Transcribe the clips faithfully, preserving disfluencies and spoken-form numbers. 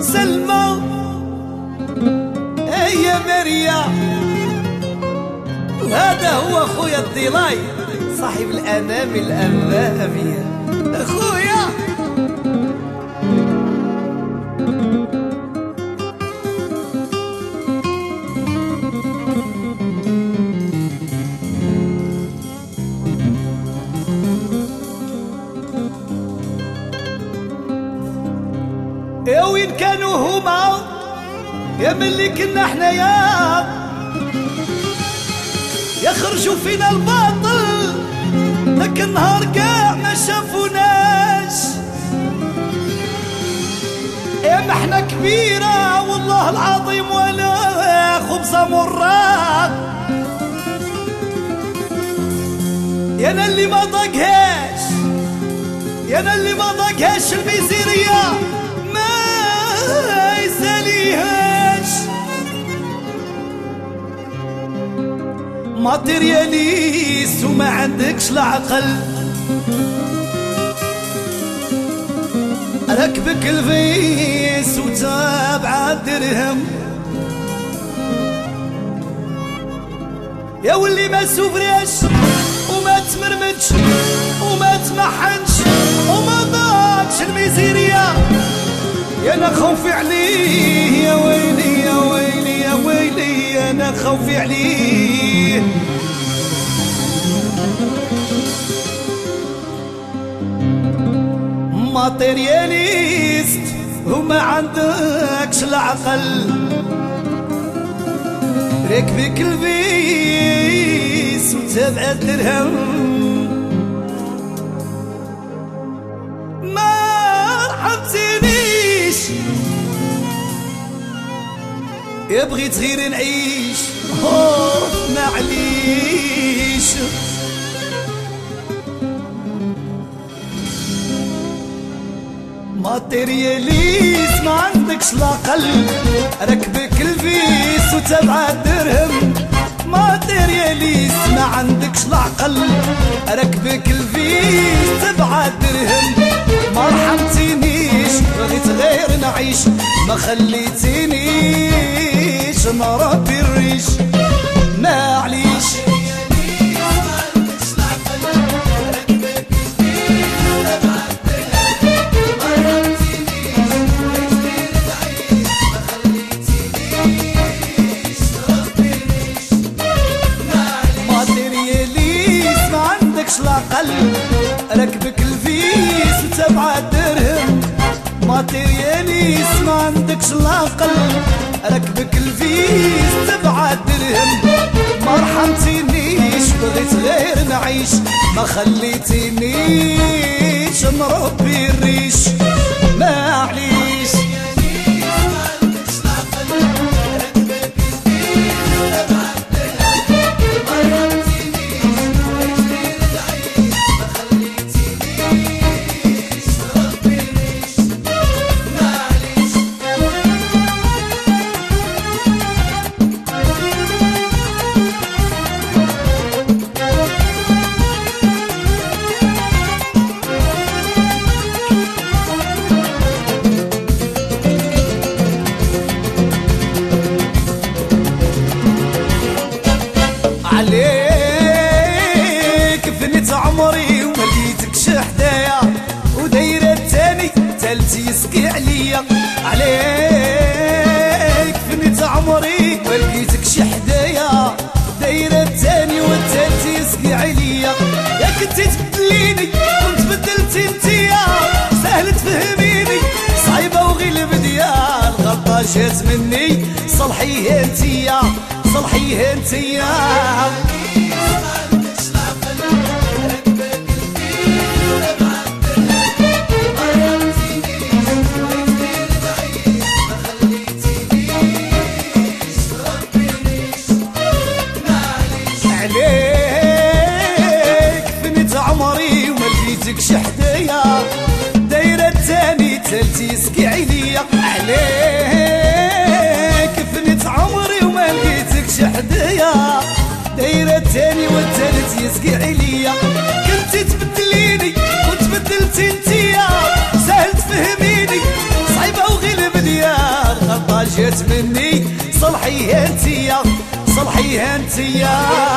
سلمى هي مريا، وهذا هو خويا الضلاي صاحب الانام الاناميه. خويا يا وين كانوا هما يا ملي كنا حنايا يخرجوا فينا الباطل، ذاك النهار كاع ما شافوناش. يا ما حنا كبيرة والله العظيم ولا خبزة مرات، يا انا اللي ما ضاقهاش، يا انا اللي ما ضاقهاش الميزيرية ما يساليهاش. ماتيرياليست وما عندكش العقل، ركبك الفيس وتابع الدرهم. يا واللي ما سوفريش وما تمرمدش وما تمحنش وما ضاقش الميزيرية، يا انا خوفي عليه يا ويلي يا ويلي يا ويلي، يا انا خوفي عليه. ماتيرياليست وما عندكش العقل، ركبك الفيس وتابع الدرهم. ما رحمتنيش يا بغيت غير نعيش، اوه معليش. ماتيرياليست ما عندكش العقل، ركبك الفيس وتابع الدرهم. ماتيرياليست ما عندكش العقل، ركبك الفيس تبع الدرهم. ما رحمتينيش بغيت غير نعيش، ما خليتينيش نربي الريش. معليش العقل، ركبك الفيس وتبع الدرهم. ماتيرياليست ما عندكش العقل، ركبك الفيس تبع الدرهم. ما رحمتينيش بغيت غير نعيش، ما خليتينيش نربي الريش. معليش عليك فنيت عمري وما لقيتكش حدايا، ودايره الثاني تالت يسقي عليا. عليك فنيت عمري وما لقيتكش حدايا، دايره الثاني والتالت يسقي عليا. يا كنتي تبدليني كنت بدلتي انتيا، سهل تفهميني صعيبه وغير البديه. الغلطه جات مني صلحيها انتيا، صلحيها انتيا. عليك فنيت عمري وما لقيتكش حدايا، دايره الثاني تالت يسقي عليا. عليك فنيت عمري وما لقيتكش حدايا، دايره الثاني والتالت يسقي عليا. كنتي تبدليني كنت بدلتي انتيا، سهل تفهميني صعيبه وغير البديه. جات مني صلحيها انتيا صلحيها انتيا.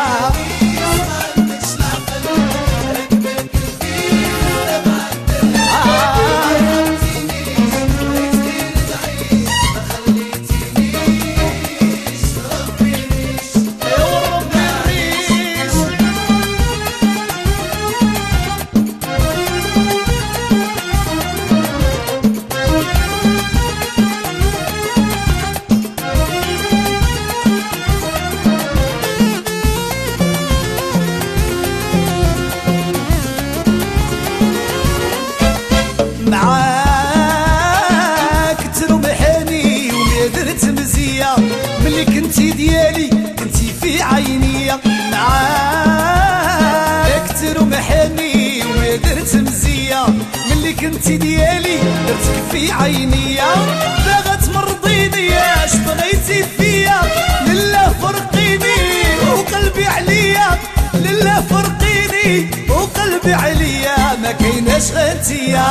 معاك ترمحني وما درت مزية ملي كنتي ديالي كنتي في عيني. معاك ترمحني وما درت مزية ملي كنتي ديالي درتك في عيني. باغا تمرضيني اش بغيتي فيا لله فرقيني وقلبي عليا لله فرقيني وقلبي عليا ما كايناش غير انتيا.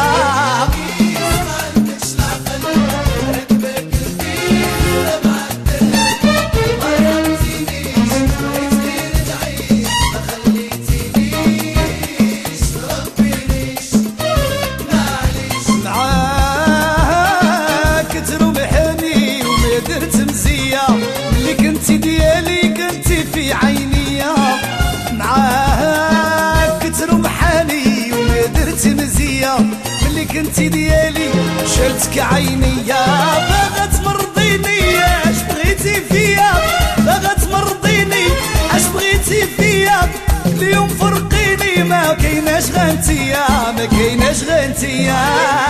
معاك ترمحني وما درت مزية ملي كنتي ديالي كنتي في عيني. معاك ترمحني وما درت مزية ملي كنتي ديالي شلتك عينيا. باغا تمرضيني اش بغيتي فيا باغا تمرضيني اش بغيتي فيا اليوم فرقيني ما كايناش غير انتيا ما كايناش غير انتيا.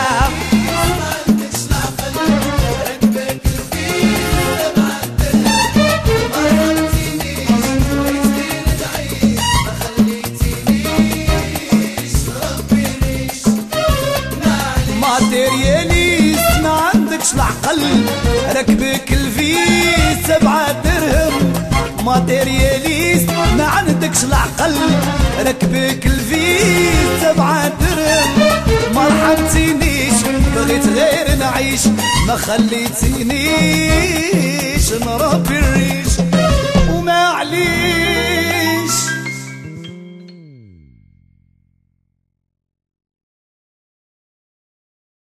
ماتيرياليست ما عندكش العقل ركبك الفيس سبعة درهم. ماتيرياليست ما عندكش العقل ركبك الفيس سبعة درهم. ما رحمتينيش بغيت غير نعيش ما خليتينيش نربي الريش.